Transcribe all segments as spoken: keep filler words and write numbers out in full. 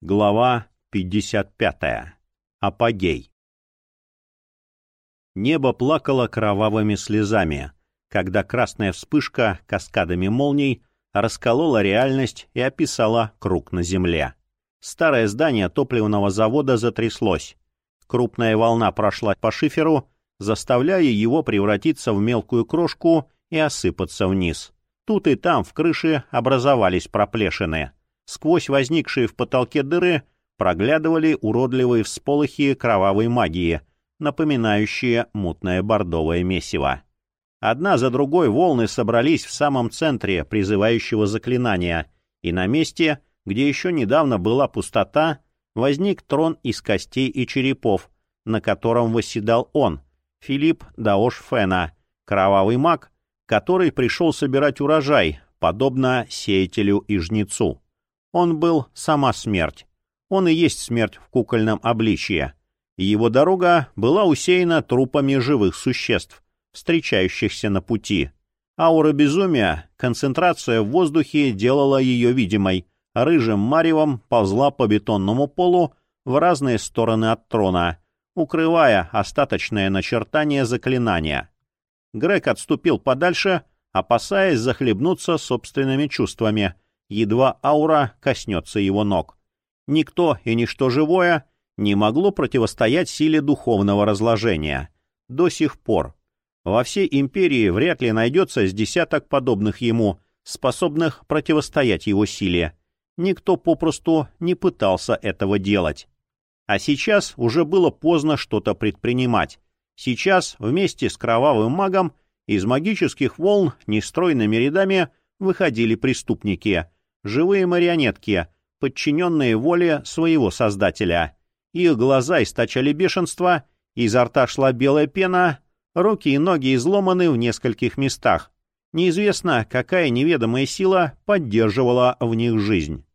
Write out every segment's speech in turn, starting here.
Глава пятьдесят пятая. Апогей. Небо плакало кровавыми слезами, когда красная вспышка каскадами молний расколола реальность и описала круг на земле. Старое здание топливного завода затряслось. Крупная волна прошла по шиферу, заставляя его превратиться в мелкую крошку и осыпаться вниз. Тут и там в крыше образовались проплешины. Сквозь возникшие в потолке дыры проглядывали уродливые всполохи кровавой магии, напоминающие мутное бордовое месиво. Одна за другой волны собрались в самом центре призывающего заклинания, и на месте, где еще недавно была пустота, возник трон из костей и черепов, на котором восседал он, Филипп Даош Фена, кровавый маг, который пришел собирать урожай, подобно сеятелю и жнецу. Он был сама смерть. Он и есть смерть в кукольном обличье. Его дорога была усеяна трупами живых существ, встречающихся на пути. Аура безумия, концентрация в воздухе делала ее видимой, рыжим маревом ползла по бетонному полу в разные стороны от трона, укрывая остаточное начертание заклинания. Грег отступил подальше, опасаясь захлебнуться собственными чувствами, едва аура коснется его ног. Никто и ничто живое не могло противостоять силе духовного разложения. До сих пор. Во всей империи вряд ли найдется с десяток подобных ему, способных противостоять его силе. Никто попросту не пытался этого делать. А сейчас уже было поздно что-то предпринимать. Сейчас вместе с кровавым магом из магических волн нестройными рядами выходили преступники, живые марионетки, подчиненные воле своего создателя. Их глаза источали бешенство, изо рта шла белая пена, руки и ноги изломаны в нескольких местах. Неизвестно, какая неведомая сила поддерживала в них жизнь.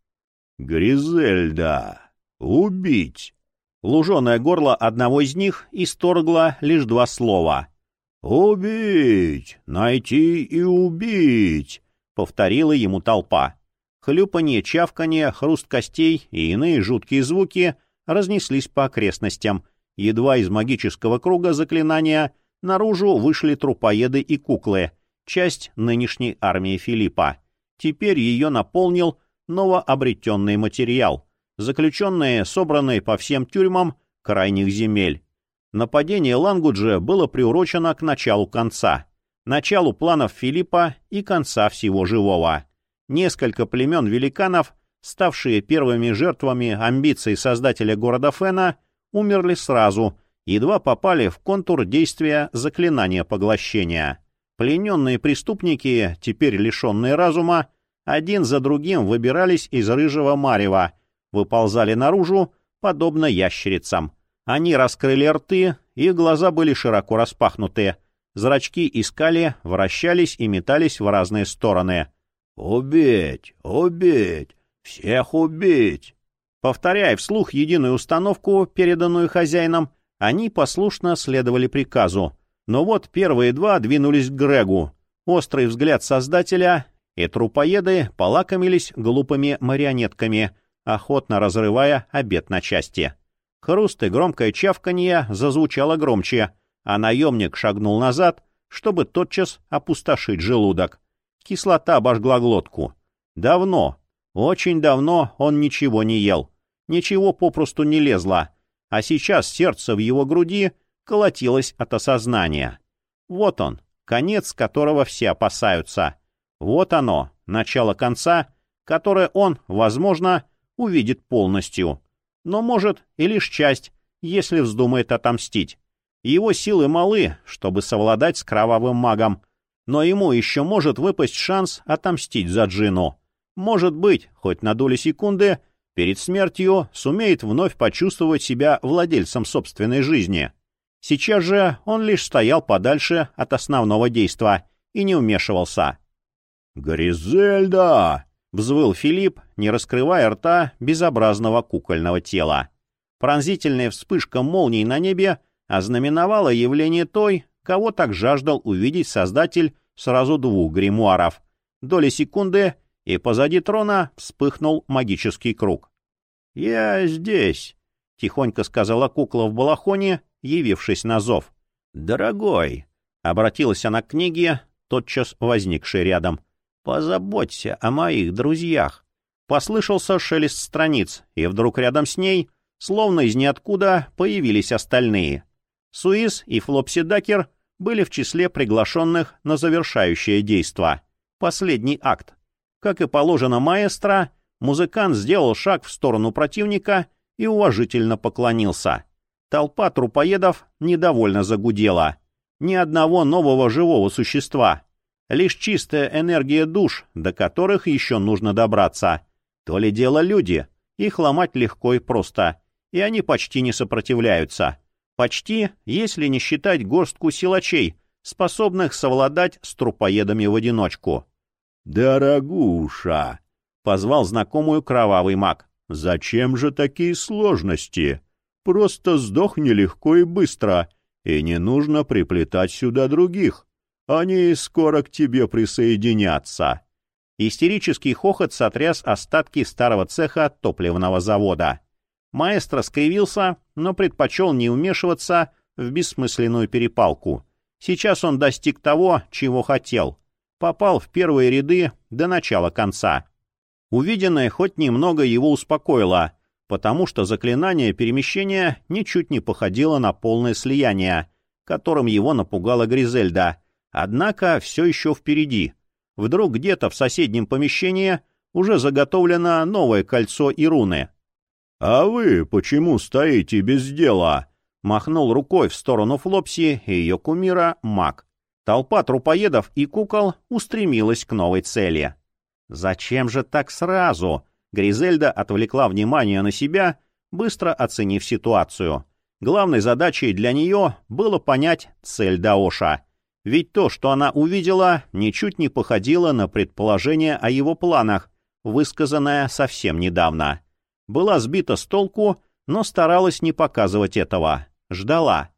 «Гризельда! Убить!» Луженое горло одного из них исторгло лишь два слова. «Убить! Найти и убить!» — повторила ему толпа. Хлюпанье, чавканье, хруст костей и иные жуткие звуки разнеслись по окрестностям. Едва из магического круга заклинания наружу вышли трупоеды и куклы, часть нынешней армии Филиппа. Теперь ее наполнил новообретенный материал, заключенные, собранные по всем тюрьмам крайних земель. Нападение Лангуджи было приурочено к началу конца, началу планов Филиппа и конца всего живого. Несколько племен великанов, ставшие первыми жертвами амбиций создателя города Фена, умерли сразу, едва попали в контур действия заклинания поглощения. Плененные преступники, теперь лишенные разума, один за другим выбирались из рыжего марева, выползали наружу, подобно ящерицам. Они раскрыли рты, их глаза были широко распахнуты, зрачки искали, вращались и метались в разные стороны. «Убить! Убить! Всех убить!» Повторяя вслух единую установку, переданную хозяином, они послушно следовали приказу. Но вот первые два двинулись к Грегу. Острый взгляд создателя, и трупоеды полакомились глупыми марионетками, охотно разрывая обед на части. Хруст и громкое чавканье зазвучало громче, а наемник шагнул назад, чтобы тотчас опустошить желудок. Кислота обожгла глотку. Давно, очень давно он ничего не ел. Ничего попросту не лезло. А сейчас сердце в его груди колотилось от осознания. Вот он, конец которого все опасаются. Вот оно, начало конца, которое он, возможно, увидит полностью. Но, может, и лишь часть, если вздумает отомстить. Его силы малы, чтобы совладать с кровавым магом. Но ему еще может выпасть шанс отомстить за Джину. Может быть, хоть на долю секунды, перед смертью сумеет вновь почувствовать себя владельцем собственной жизни. Сейчас же он лишь стоял подальше от основного действа и не вмешивался. «Гризельда!» — взвыл Филипп, не раскрывая рта безобразного кукольного тела. Пронзительная вспышка молний на небе ознаменовала явление той, кого так жаждал увидеть создатель сразу двух гримуаров. Доли секунды, и позади трона вспыхнул магический круг. «Я здесь», — тихонько сказала кукла в балахоне, явившись на зов. «Дорогой», — обратилась она к книге, тотчас возникшей рядом, — «позаботься о моих друзьях». Послышался шелест страниц, и вдруг рядом с ней, словно из ниоткуда, появились остальные. Суис и Флопси Дакер были в числе приглашенных на завершающее действо. Последний акт. Как и положено маэстро, музыкант сделал шаг в сторону противника и уважительно поклонился. Толпа трупоедов недовольно загудела. Ни одного нового живого существа. Лишь чистая энергия душ, до которых еще нужно добраться. То ли дело люди. Их ломать легко и просто. И они почти не сопротивляются. Почти, если не считать горстку силачей, способных совладать с трупоедами в одиночку. «Дорогуша!» — позвал знакомую кровавый маг. «Зачем же такие сложности? Просто сдохни легко и быстро, и не нужно приплетать сюда других. Они скоро к тебе присоединятся». Истерический хохот сотряс остатки старого цеха топливного завода. Маэстро скривился, но предпочел не вмешиваться в бессмысленную перепалку. Сейчас он достиг того, чего хотел. Попал в первые ряды до начала конца. Увиденное хоть немного его успокоило, потому что заклинание перемещения ничуть не походило на полное слияние, которым его напугала Гризельда, однако все еще впереди. Вдруг где-то в соседнем помещении уже заготовлено новое кольцо и руны. «А вы почему стоите без дела?» — махнул рукой в сторону Флопси и ее кумира маг. Толпа трупоедов и кукол устремилась к новой цели. «Зачем же так сразу?» Гризельда отвлекла внимание на себя, быстро оценив ситуацию. Главной задачей для нее было понять цель Даоша. Ведь то, что она увидела, ничуть не походило на предположение о его планах, высказанное совсем недавно. Была сбита с толку, но старалась не показывать этого. Ждала.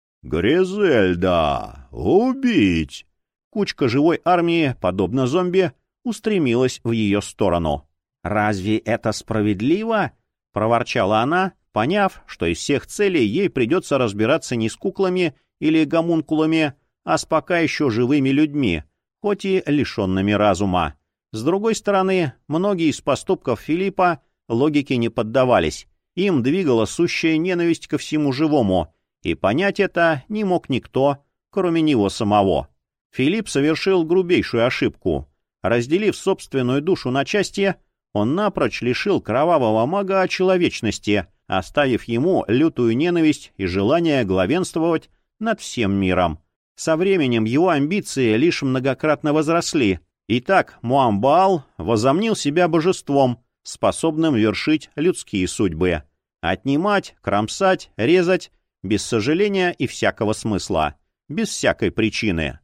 «Гризельда! Убить!» Кучка живой армии, подобно зомби, устремилась в ее сторону. «Разве это справедливо?» — проворчала она, поняв, что из всех целей ей придется разбираться не с куклами или гомункулами, а с пока еще живыми людьми, хоть и лишенными разума. С другой стороны, многие из поступков Филиппа логике не поддавались. Им двигала сущая ненависть ко всему живому, и понять это не мог никто, кроме него самого. Филипп совершил грубейшую ошибку. Разделив собственную душу на части, он напрочь лишил кровавого мага человечности, оставив ему лютую ненависть и желание главенствовать над всем миром. Со временем его амбиции лишь многократно возросли, и так Муамбаал возомнил себя божеством, способным вершить людские судьбы. Отнимать, кромсать, резать, без сожаления и всякого смысла, без всякой причины.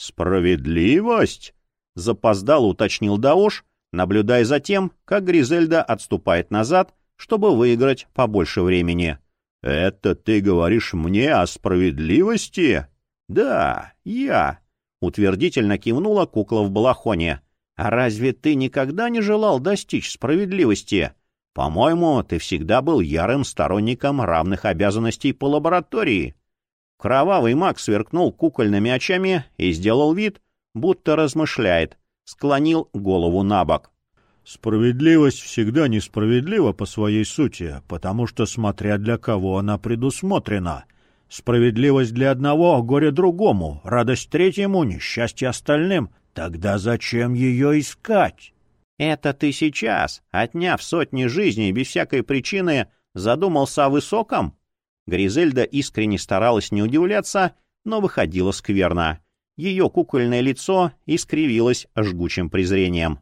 «Справедливость?» — запоздало уточнил Даош, наблюдая за тем, как Гризельда отступает назад, чтобы выиграть побольше времени. «Это ты говоришь мне о справедливости?» «Да, я», — утвердительно кивнула кукла в балахоне. «А разве ты никогда не желал достичь справедливости? По-моему, ты всегда был ярым сторонником равных обязанностей по лаборатории». Кровавый маг сверкнул кукольными очами и сделал вид, будто размышляет, склонил голову на бок. «Справедливость всегда несправедлива по своей сути, потому что смотря для кого она предусмотрена. Справедливость для одного — горе другому, радость третьему, несчастье остальным. Тогда зачем ее искать?» «Это ты сейчас, отняв сотни жизней без всякой причины, задумался о высоком?» Гризельда искренне старалась не удивляться, но выходила скверно. Ее кукольное лицо искривилось жгучим презрением.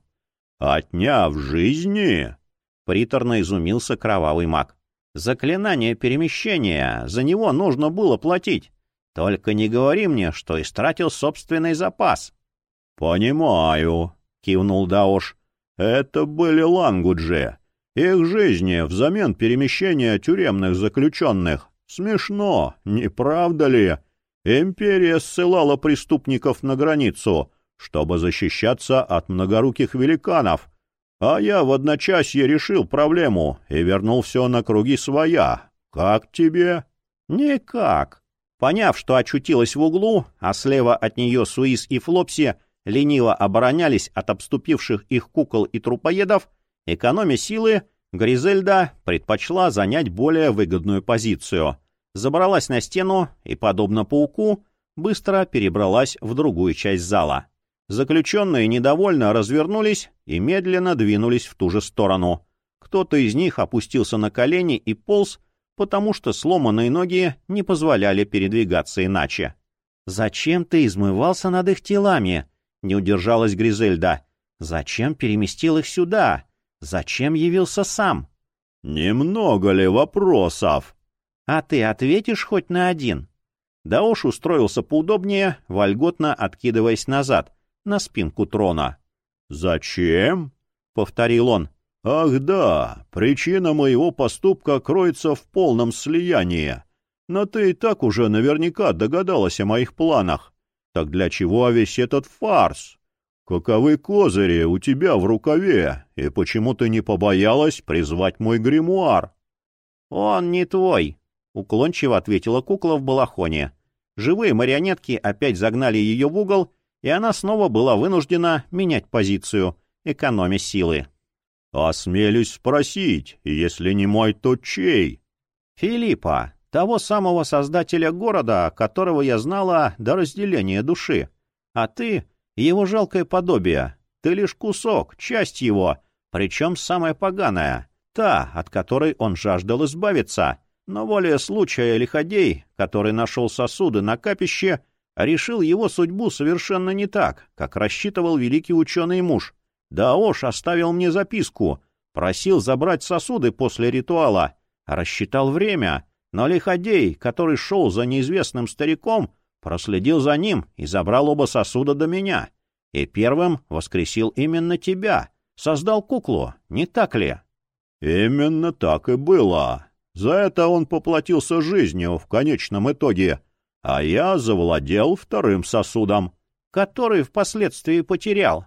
«Отняв жизни?» — приторно изумился кровавый маг. «Заклинание перемещения, за него нужно было платить. Только не говори мне, что истратил собственный запас». «Понимаю», — кивнул Даош. «Это были лангуджи. Их жизни взамен перемещения тюремных заключенных. Смешно, не правда ли? Империя ссылала преступников на границу, чтобы защищаться от многоруких великанов. А я в одночасье решил проблему и вернул все на круги своя. Как тебе? Никак. Поняв, что очутилась в углу, а слева от нее Суис и Флопси лениво оборонялись от обступивших их кукол и трупоедов, экономя силы, Гризельда предпочла занять более выгодную позицию. Забралась на стену и, подобно пауку, быстро перебралась в другую часть зала. Заключенные недовольно развернулись и медленно двинулись в ту же сторону. Кто-то из них опустился на колени и полз, потому что сломанные ноги не позволяли передвигаться иначе. «Зачем ты измывался над их телами?» — не удержалась Гризельда. «Зачем переместил их сюда? Зачем явился сам?» «Немного ли вопросов?» «А ты ответишь хоть на один?» Даош устроился поудобнее, вольготно откидываясь назад, на спинку трона. «Зачем?» — повторил он. «Ах да, причина моего поступка кроется в полном слиянии. Но ты и так уже наверняка догадалась о моих планах. Так для чего весь этот фарс? Каковы козыри у тебя в рукаве, и почему ты не побоялась призвать мой гримуар?» «Он не твой», — уклончиво ответила кукла в балахоне. Живые марионетки опять загнали ее в угол, и она снова была вынуждена менять позицию, экономя силы. «Осмелюсь спросить, если не мой, то чей?» «Филиппа, того самого создателя города, которого я знала до разделения души. А ты — его жалкое подобие. Ты лишь кусок, часть его, причем самая поганая, та, от которой он жаждал избавиться. Но волею случая лиходей, который нашел сосуды на капище, решил его судьбу совершенно не так, как рассчитывал великий ученый-муж. Даош оставил мне записку, просил забрать сосуды после ритуала, рассчитал время, но лиходей, который шел за неизвестным стариком, проследил за ним и забрал оба сосуда до меня. И первым воскресил именно тебя, создал куклу, не так ли?» «Именно так и было. За это он поплатился жизнью в конечном итоге, а я завладел вторым сосудом». «Который впоследствии потерял».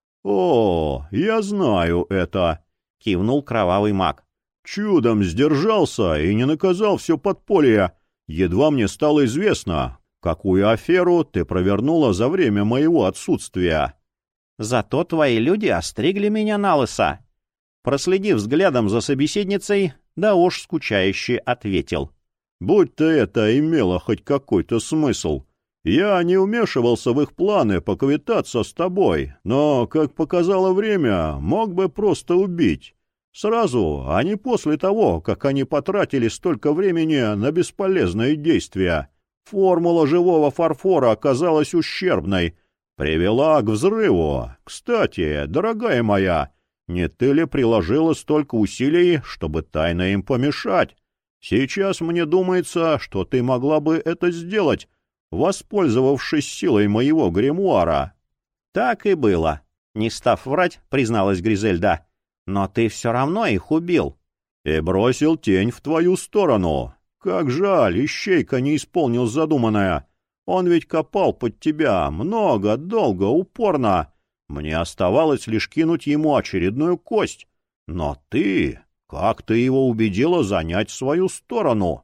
«О, я знаю это», — кивнул кровавый маг. «Чудом сдержался и не наказал все подполье. Едва мне стало известно, какую аферу ты провернула за время моего отсутствия». «Зато твои люди остригли меня налысо». Проследив взглядом за собеседницей, Даош скучающе ответил. «Будь-то это имело хоть какой-то смысл. Я не вмешивался в их планы поквитаться с тобой, но, как показало время, мог бы просто убить. Сразу, а не после того, как они потратили столько времени на бесполезные действия. Формула живого фарфора оказалась ущербной, привела к взрыву. Кстати, дорогая моя, не ты ли приложила столько усилий, чтобы тайно им помешать? Сейчас мне думается, что ты могла бы это сделать, воспользовавшись силой моего гримуара». «Так и было», — не став врать, призналась Гризельда. «Но ты все равно их убил». «И бросил тень в твою сторону. Как жаль, Ищейка не исполнил задуманное. Он ведь копал под тебя много, долго, упорно. Мне оставалось лишь кинуть ему очередную кость. Но ты... Как ты его убедила занять свою сторону?»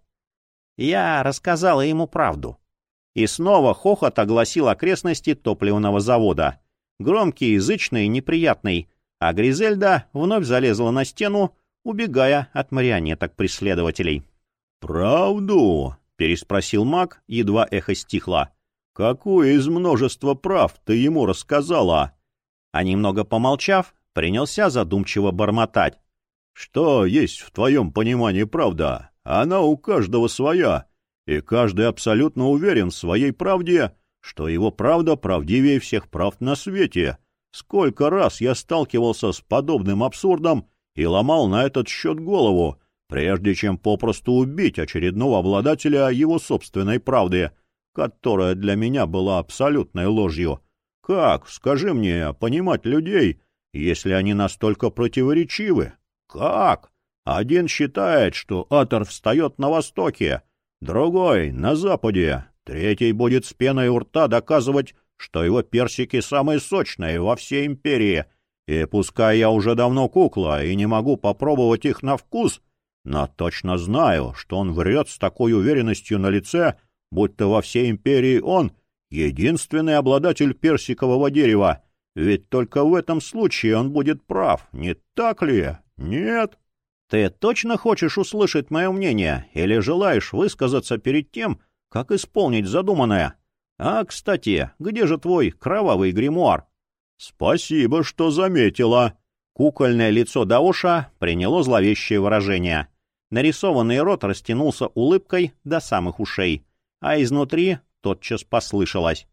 Я рассказала ему правду. И снова хохот огласил окрестности топливного завода. Громкий, язычный, неприятный. А Гризельда вновь залезла на стену, убегая от марионеток-преследователей. «Правду?» — переспросил маг, едва эхо стихло. «Какое из множества прав ты ему рассказала?» А немного помолчав, принялся задумчиво бормотать. «Что есть в твоем понимании правда? Она у каждого своя, и каждый абсолютно уверен в своей правде, что его правда правдивее всех правд на свете. Сколько раз я сталкивался с подобным абсурдом и ломал на этот счет голову, прежде чем попросту убить очередного обладателя его собственной правды, которая для меня была абсолютной ложью. Как, скажи мне, понимать людей, если они настолько противоречивы? Как? Один считает, что Атор встает на востоке, другой — на западе, третий будет с пеной у рта доказывать, что его персики самые сочные во всей империи, И пускай я уже давно кукла и не могу попробовать их на вкус, но точно знаю, что он врет с такой уверенностью на лице, будто во всей империи он единственный обладатель персикового дерева. Ведь только в этом случае он будет прав, не так ли? Нет? Ты точно хочешь услышать мое мнение или желаешь высказаться перед тем, как исполнить задуманное? А, кстати, где же твой кровавый гримуар? Спасибо, что заметила. Кукольное лицо Даоша приняло зловещее выражение. Нарисованный рот растянулся улыбкой до самых ушей, а изнутри тотчас послышалось: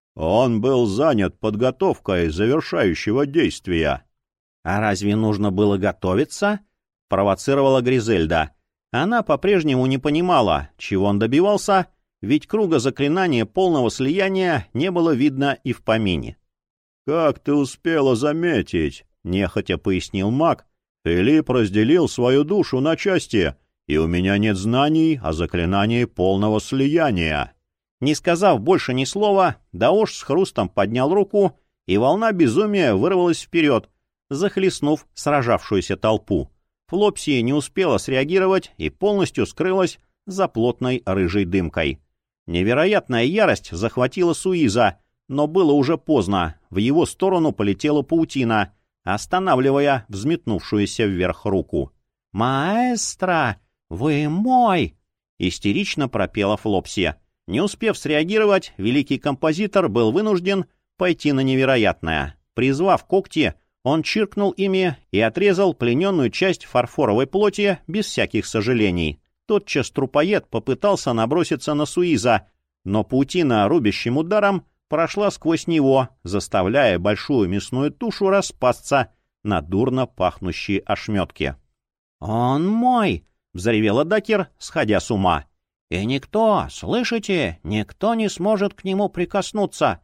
он был занят подготовкой завершающего действия. — А разве нужно было готовиться? — провоцировала Гризельда. Она по-прежнему не понимала, чего он добивался, ведь круга заклинания полного слияния не было видно и в помине. — Как ты успела заметить, — нехотя пояснил маг, — Филипп разделил свою душу на части, и у меня нет знаний о заклинании полного слияния. Не сказав больше ни слова, Даош с хрустом поднял руку, и волна безумия вырвалась вперед, захлестнув сражавшуюся толпу. Флопсия не успела среагировать и полностью скрылась за плотной рыжей дымкой. Невероятная ярость захватила Суиза, но было уже поздно, в его сторону полетела паутина, останавливая взметнувшуюся вверх руку. «Маэстро, вы мой!» — истерично пропела Флопсия. Не успев среагировать, великий композитор был вынужден пойти на невероятное. Призвав когти, он чиркнул ими и отрезал плененную часть фарфоровой плоти без всяких сожалений. Тотчас трупоед попытался наброситься на Суиза, но паутина рубящим ударом прошла сквозь него, заставляя большую мясную тушу распасться на дурно пахнущие ошметки. «Он мой!» — взревела Дакер, сходя с ума. «И никто, слышите, никто не сможет к нему прикоснуться!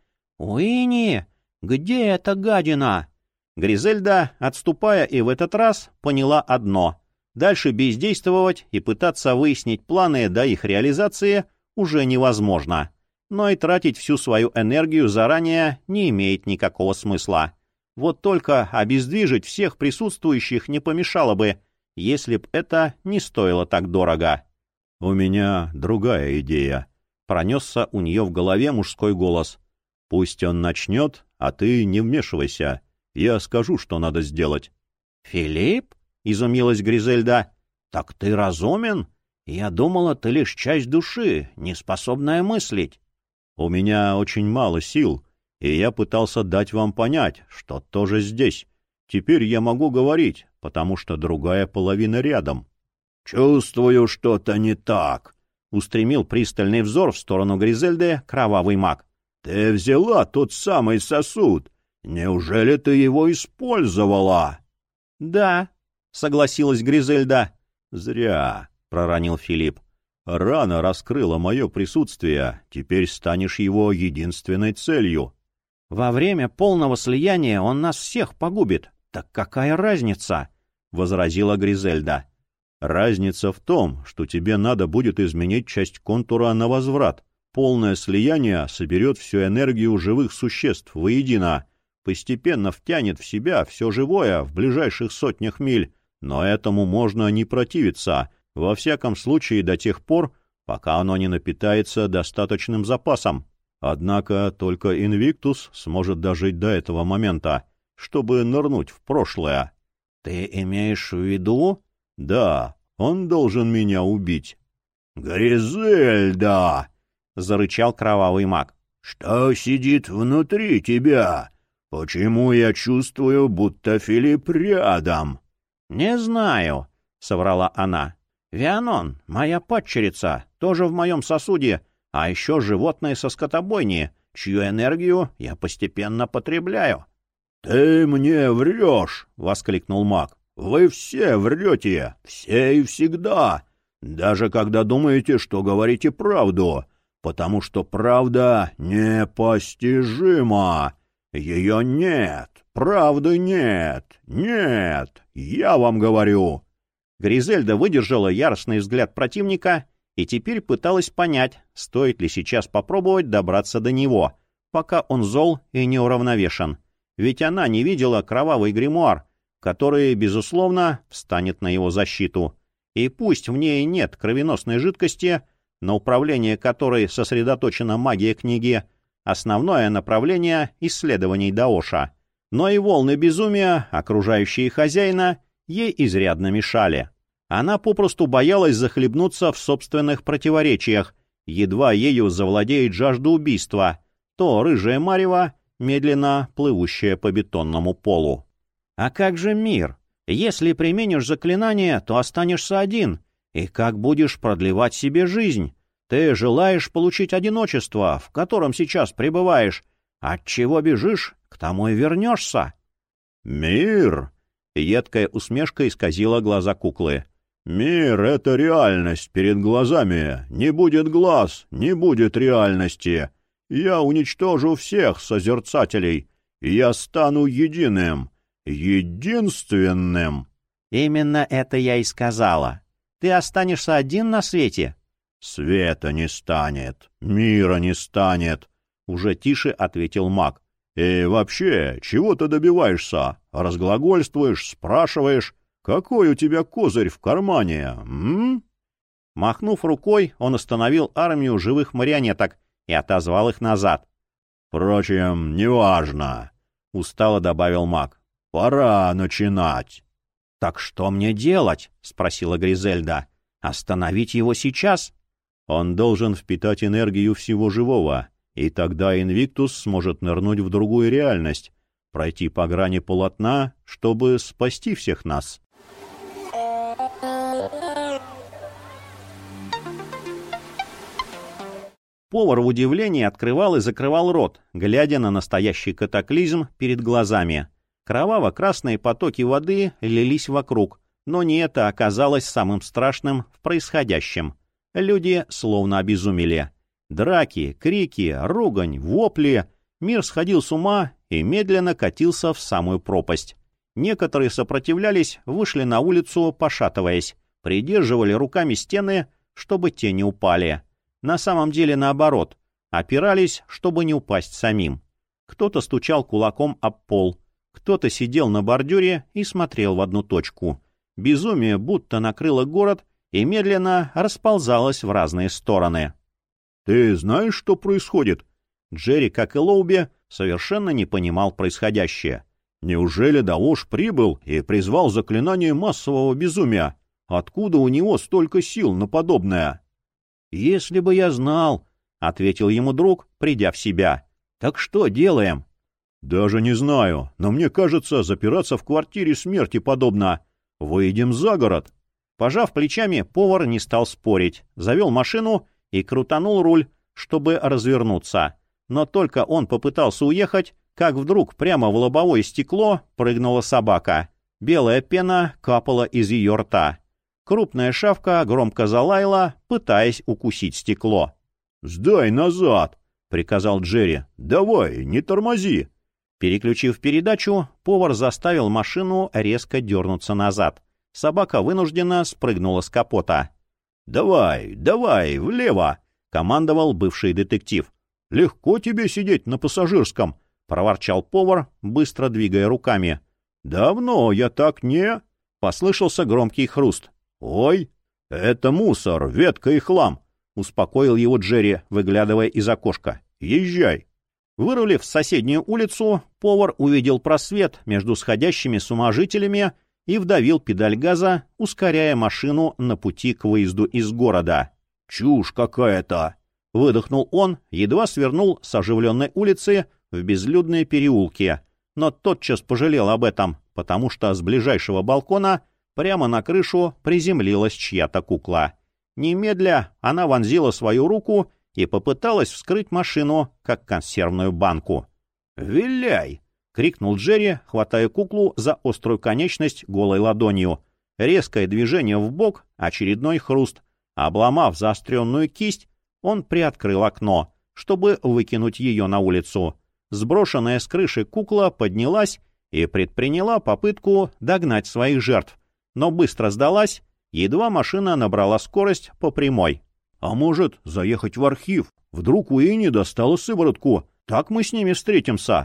Уинни, где эта гадина?» Гризельда, отступая и в этот раз, поняла одно: дальше бездействовать и пытаться выяснить планы до их реализации уже невозможно. Но и тратить всю свою энергию заранее не имеет никакого смысла. Вот только обездвижить всех присутствующих не помешало бы, если б это не стоило так дорого. — У меня другая идея. Пронесся у нее в голове мужской голос. — Пусть он начнет, а ты не вмешивайся. Я скажу, что надо сделать. — Филипп? — изумилась Гризельда. — Так ты разумен? Я думала, ты лишь часть души, не способная мыслить. — У меня очень мало сил, и я пытался дать вам понять, что тоже здесь. Теперь я могу говорить, потому что другая половина рядом. — Чувствую, что-то не так, — устремил пристальный взор в сторону Гризельды кровавый маг. — Ты взяла тот самый сосуд. Неужели ты его использовала? — Да, — согласилась Гризельда. — Зря, — проронил Филипп. — Рана раскрыла мое присутствие, теперь станешь его единственной целью. — Во время полного слияния он нас всех погубит. Так какая разница? — возразила Гризельда. — Разница в том, что тебе надо будет изменить часть контура на возврат. Полное слияние соберет всю энергию живых существ воедино, постепенно втянет в себя все живое в ближайших сотнях миль, но этому можно не противиться, во всяком случае до тех пор, пока оно не напитается достаточным запасом. Однако только Инвиктус сможет дожить до этого момента, чтобы нырнуть в прошлое. — Ты имеешь в виду? — Да, он должен меня убить. — Гризельда! — зарычал кровавый маг. — Что сидит внутри тебя? Почему я чувствую, будто Филипп рядом? — Не знаю, — соврала она. — Вианон, моя падчерица, тоже в моем сосуде, а еще животное со скотобойни, чью энергию я постепенно потребляю. — Ты мне врешь! — воскликнул маг. — Вы все врете, все и всегда, даже когда думаете, что говорите правду, потому что правда непостижима. Ее нет, правды нет, нет, я вам говорю. Гризельда выдержала яростный взгляд противника и теперь пыталась понять, стоит ли сейчас попробовать добраться до него, пока он зол и неуравновешен. ведь она не видела кровавый гримуар, который, безусловно, встанет на его защиту. И пусть в ней нет кровеносной жидкости, на управление которой сосредоточена магия книги, основное направление исследований Даоша. Но и волны безумия, окружающие хозяина, ей изрядно мешали. Она попросту боялась захлебнуться в собственных противоречиях, едва ею завладеет жажда убийства, то рыжая марево, медленно плывущая по бетонному полу. «А как же мир? Если применишь заклинание, то останешься один. И как будешь продлевать себе жизнь? Ты желаешь получить одиночество, в котором сейчас пребываешь. От чего бежишь, к тому и вернешься». «Мир!» — едкая усмешка исказила глаза куклы. «Мир — это реальность перед глазами. Не будет глаз, не будет реальности. Я уничтожу всех созерцателей, и я стану единым, единственным». «Именно это я и сказала. Ты останешься один на свете?» «Света не станет, мира не станет», — уже тише ответил маг. «И вообще, чего ты добиваешься? Разглагольствуешь, спрашиваешь, какой у тебя козырь в кармане, м?» Махнув рукой, он остановил армию живых марионеток и отозвал их назад. «Впрочем, неважно», — устало добавил маг. «Пора начинать». «Так что мне делать?» — спросила Гризельда. «Остановить его сейчас?» «Он должен впитать энергию всего живого, и тогда Инвиктус сможет нырнуть в другую реальность, пройти по грани полотна, чтобы спасти всех нас». Повар в удивлении открывал и закрывал рот, глядя на настоящий катаклизм перед глазами. Кроваво-красные потоки воды лились вокруг, но не это оказалось самым страшным в происходящем. Люди словно обезумели. Драки, крики, ругань, вопли. Мир сходил с ума и медленно катился в самую пропасть. Некоторые сопротивлялись, вышли на улицу, пошатываясь, придерживали руками стены, чтобы те не упали. На самом деле наоборот, опирались, чтобы не упасть самим. Кто-то стучал кулаком об пол, кто-то сидел на бордюре и смотрел в одну точку. Безумие будто накрыло город и медленно расползалось в разные стороны. «Ты знаешь, что происходит?» Джерри, как и Лоуби, совершенно не понимал происходящее. «Неужели Даош прибыл и призвал заклинание массового безумия? Откуда у него столько сил на подобное?» «Если бы я знал», — ответил ему друг, придя в себя. «Так что делаем?» «Даже не знаю, но мне кажется, запираться в квартире смерти подобно. Выйдем за город». Пожав плечами, повар не стал спорить, завел машину и крутанул руль, чтобы развернуться. Но только он попытался уехать, как вдруг прямо в лобовое стекло прыгнула собака. Белая пена капала из ее рта. Крупная шавка громко залаяла, пытаясь укусить стекло. «Сдай назад!» — приказал Джерри. «Давай, не тормози!» Переключив передачу, повар заставил машину резко дернуться назад. Собака вынужденно спрыгнула с капота. «Давай, давай, влево!» — командовал бывший детектив. «Легко тебе сидеть на пассажирском!» — проворчал повар, быстро двигая руками. «Давно я так не...» — послышался громкий хруст. «Ой, это мусор, ветка и хлам!» — успокоил его Джерри, выглядывая из окошка. «Езжай!» Вырулив в соседнюю улицу, повар увидел просвет между сходящими с ума жителями и вдавил педаль газа, ускоряя машину на пути к выезду из города. «Чушь какая-то!» — выдохнул он, едва свернул с оживленной улицы в безлюдные переулки, но тотчас пожалел об этом, потому что с ближайшего балкона прямо на крышу приземлилась чья-то кукла. Немедля она вонзила свою руку и попыталась вскрыть машину, как консервную банку. «Виляй!» — крикнул Джерри, хватая куклу за острую конечность голой ладонью. Резкое движение вбок, очередной хруст. Обломав заостренную кисть, он приоткрыл окно, чтобы выкинуть ее на улицу. Сброшенная с крыши кукла поднялась и предприняла попытку догнать своих жертв, но быстро сдалась, едва машина набрала скорость по прямой. «А может, заехать в архив? Вдруг Уинни достала сыворотку? Так мы с ними встретимся».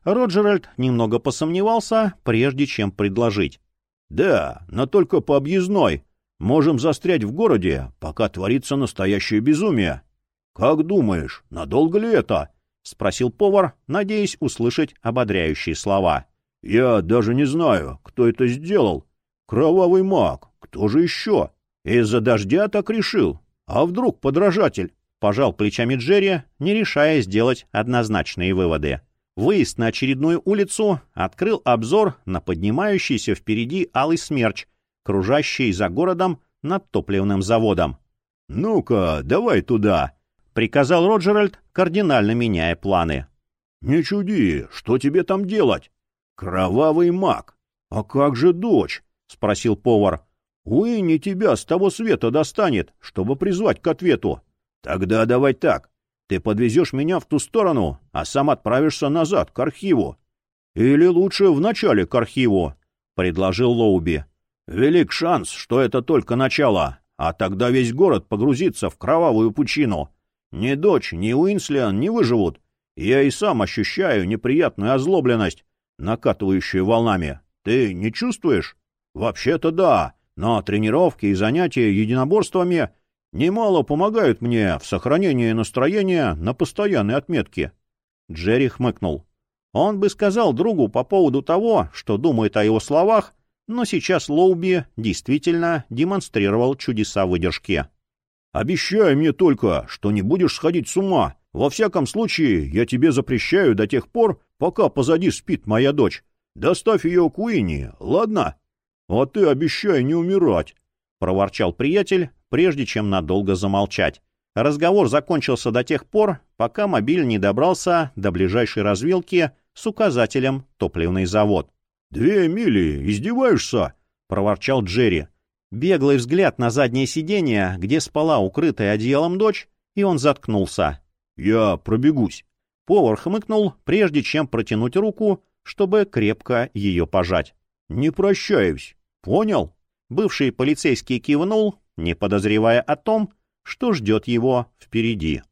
Роджеральд немного посомневался, прежде чем предложить. «Да, но только по объездной. Можем застрять в городе, пока творится настоящее безумие». «Как думаешь, надолго ли это?» — спросил повар, надеясь услышать ободряющие слова. «Я даже не знаю, кто это сделал. Кровавый маг. Кто же еще? Из-за дождя так решил. А вдруг подражатель?» Пожал плечами Джерри, не решая сделать однозначные выводы. Выезд на очередную улицу открыл обзор на поднимающийся впереди алый смерч, кружащий за городом над топливным заводом. «Ну-ка, давай туда!» — приказал Роджеральд, кардинально меняя планы. «Не чуди, что тебе там делать? Кровавый маг! А как же дочь?» — спросил повар. «Уинни тебя с того света достанет, чтобы призвать к ответу. Тогда давай так. Ты подвезешь меня в ту сторону, а сам отправишься назад, к архиву. Или лучше вначале к архиву», — предложил Лоуби. «Велик шанс, что это только начало, а тогда весь город погрузится в кровавую пучину. Ни дочь, ни Уинслиан не выживут. Я и сам ощущаю неприятную озлобленность, накатывающую волнами. Ты не чувствуешь? Вообще-то да, но тренировки и занятия единоборствами немало помогают мне в сохранении настроения на постоянной отметке». Джерри хмыкнул. Он бы сказал другу по поводу того, что думает о его словах, но сейчас Лоуби действительно демонстрировал чудеса выдержки. «Обещай мне только, что не будешь сходить с ума. Во всяком случае, я тебе запрещаю до тех пор, пока позади спит моя дочь. Доставь ее к Уинни, ладно? А ты обещай не умирать», — проворчал приятель, прежде чем надолго замолчать. Разговор закончился до тех пор, пока мобиль не добрался до ближайшей развилки с указателем «Топливный завод». «Две мили, издеваешься?» — проворчал Джерри. Беглый взгляд на заднее сиденье, где спала укрытая одеялом дочь, и он заткнулся. «Я пробегусь». Повар хмыкнул, прежде чем протянуть руку, чтобы крепко ее пожать. «Не прощаюсь. Понял?» Бывший полицейский кивнул, не подозревая о том, что ждет его впереди.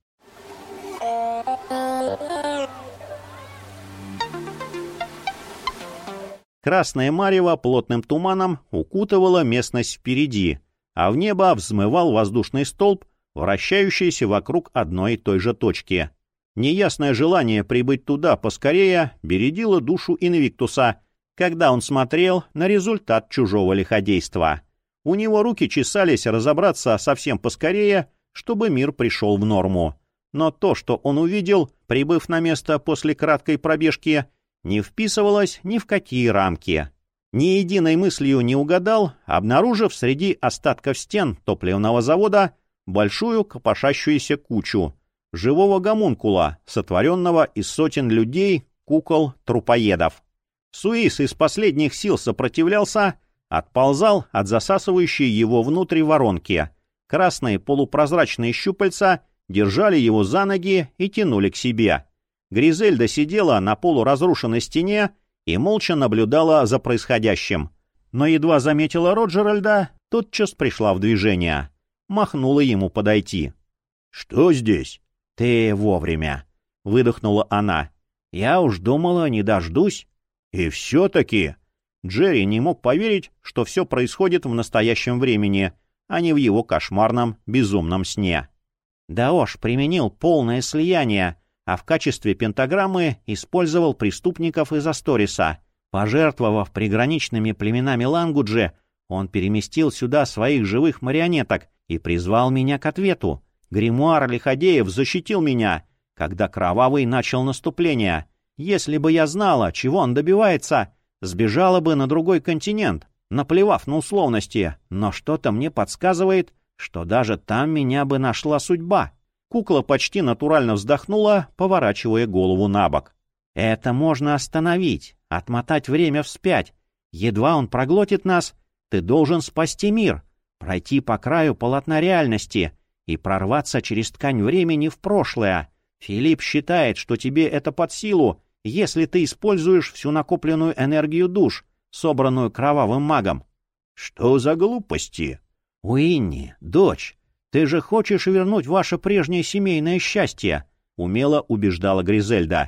Красное марево плотным туманом укутывало местность впереди, а в небо взмывал воздушный столб, вращающийся вокруг одной и той же точки. Неясное желание прибыть туда поскорее бередило душу Инвиктуса, когда он смотрел на результат чужого лиходейства. У него руки чесались разобраться совсем поскорее, чтобы мир пришел в норму. Но то, что он увидел, прибыв на место после краткой пробежки, не вписывалось ни в какие рамки. Ни единой мыслью не угадал, обнаружив среди остатков стен топливного завода большую копошащуюся кучу живого гомункула, сотворенного из сотен людей, кукол, трупоедов. Суис из последних сил сопротивлялся, отползал от засасывающей его внутрь воронки. Красные полупрозрачные щупальца держали его за ноги и тянули к себе. Гризельда сидела на полуразрушенной стене и молча наблюдала за происходящим. Но едва заметила Роджеральда, тотчас пришла в движение. Махнула ему подойти. «Что здесь?» «Ты вовремя», — выдохнула она. «Я уж думала, не дождусь». «И все-таки...» Джерри не мог поверить, что все происходит в настоящем времени, а не в его кошмарном, безумном сне. Даош применил полное слияние, а в качестве пентаграммы использовал преступников из Асториса. Пожертвовав приграничными племенами Лангуджи, он переместил сюда своих живых марионеток и призвал меня к ответу. Гримуар Лиходеев защитил меня, когда Кровавый начал наступление. Если бы я знала, чего он добивается, сбежала бы на другой континент, наплевав на условности, но что-то мне подсказывает, что даже там меня бы нашла судьба. Кукла почти натурально вздохнула, поворачивая голову на бок. «Это можно остановить, отмотать время вспять. Едва он проглотит нас, ты должен спасти мир, пройти по краю полотна реальности и прорваться через ткань времени в прошлое. Филипп считает, что тебе это под силу, если ты используешь всю накопленную энергию душ, собранную кровавым магом». «Что за глупости?» «Уинни, дочь, ты же хочешь вернуть ваше прежнее семейное счастье», — умело убеждала Гризельда.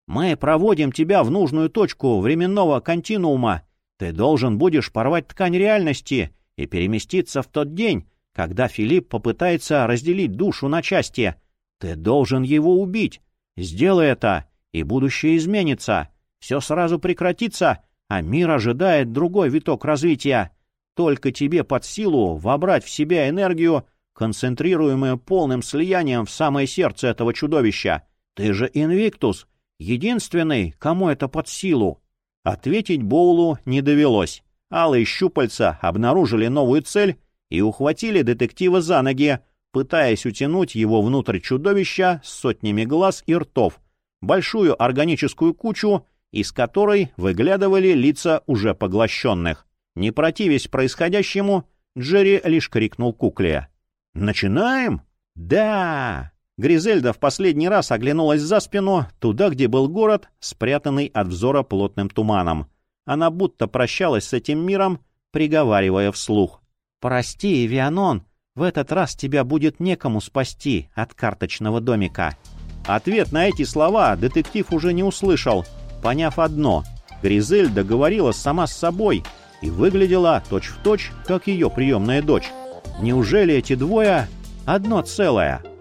Мы проводим тебя в нужную точку временного континуума. Ты должен будешь порвать ткань реальности и переместиться в тот день, когда Филипп попытается разделить душу на части. Ты должен его убить. Сделай это, и будущее изменится. Все сразу прекратится, а мир ожидает другой виток развития. Только тебе под силу вобрать в себя энергию, концентрируемую полным слиянием в самое сердце этого чудовища. Ты же Инвиктус, единственный, кому это под силу. Ответить Боулу не довелось. Алые щупальца обнаружили новую цель и ухватили детектива за ноги, пытаясь утянуть его внутрь чудовища с сотнями глаз и ртов, большую органическую кучу, из которой выглядывали лица уже поглощенных. Не противясь происходящему, Джерри лишь крикнул кукле: «Начинаем?» «Да!» Гризельда в последний раз оглянулась за спину, туда, где был город, спрятанный от взора плотным туманом. Она будто прощалась с этим миром, приговаривая вслух: «Прости, Эвианон, в этот раз тебя будет некому спасти от карточного домика». Ответ на эти слова детектив уже не услышал, поняв одно: Гризельда говорила сама с собой и выглядела точь-в-точь, как ее приемная дочь. Неужели эти двое одно целое?